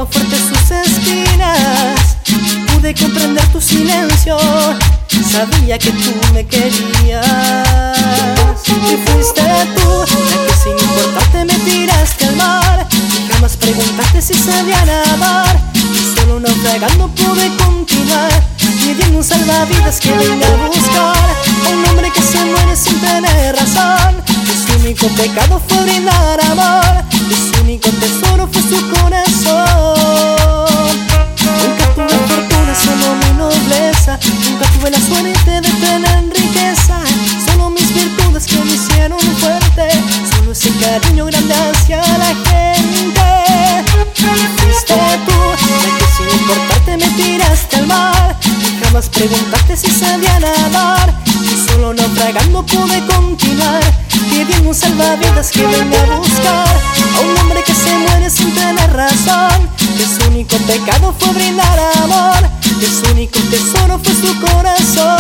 fuertes sus espinas. Pude comprender tu silencio, sabía que tú me querías. Y fuiste tú la que sin importarte me tiraste al mar. Y jamás preguntaste si sabía nadar. Y solo naufragando pude continuar, pidiendo un salvavidas que venga a buscar a un hombre que se muere sin tener razón. Que su único pecado fue brindar amor, que su único tesoro fue su corazón. Nunca tuve fortuna, solo mi nobleza. Nunca tuve la suerte de tener riqueza. Solo mis virtudes que me hicieron fuerte. Solo ese cariño grande hacia la gente. Y fuiste tú la que sin importarte me tiraste al mar. Y jamás preguntaste si sabía nadar. Y solo naufragando pude continuar, pidiendo un salvavidas que venga a buscar a un hombre que se muere sin tener razón. Que su único pecado fue brindar amor, que su único tesoro fue su corazón.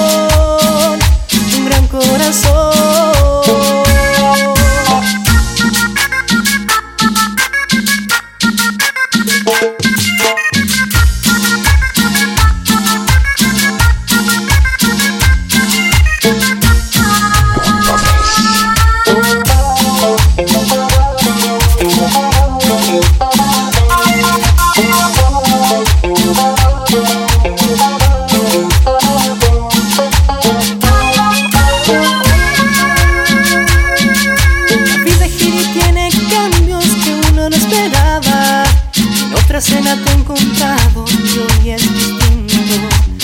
Un gran corazón. Cena te he encontrado y hoy es distinto.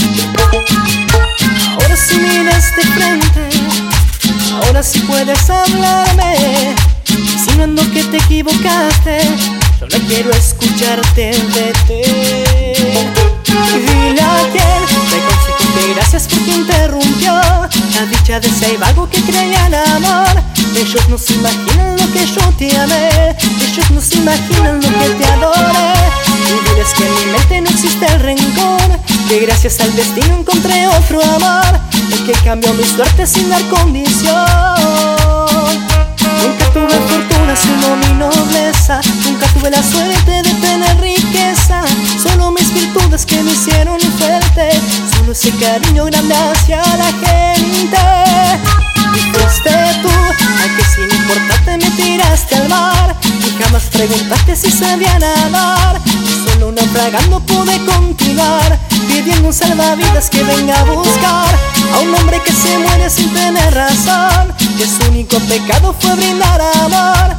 Ahora sí miras de frente, ahora sí puedes hablarme, insinuando que te equivocaste. Solo quiero escucharte, vete. Y dile a quien te aconsejo que gracias porque interrumpió la dicha de ese vago que creía en amor. Ellos no se imaginan lo que yo te amé, ellos no se imaginan lo que te adoré. Y diles que en mi mente no existe el rencor, que gracias al destino encontré otro amor, el que cambió mi suerte sin dar condición. Nunca tuve fortuna sino mi nobleza, nunca tuve la suerte de tener riqueza. Solo mis virtudes que me hicieron fuerte, solo ese cariño grande hacia la gente. Y fuiste tú la que sin importarte me tiraste al mar. Y jamás preguntaste si sabía nadar. Y solo naufragando pude continuar, pidiendo un salvavidas que venga a buscar a un hombre que se muere sin tener razón. Que su único pecado fue brindar amor,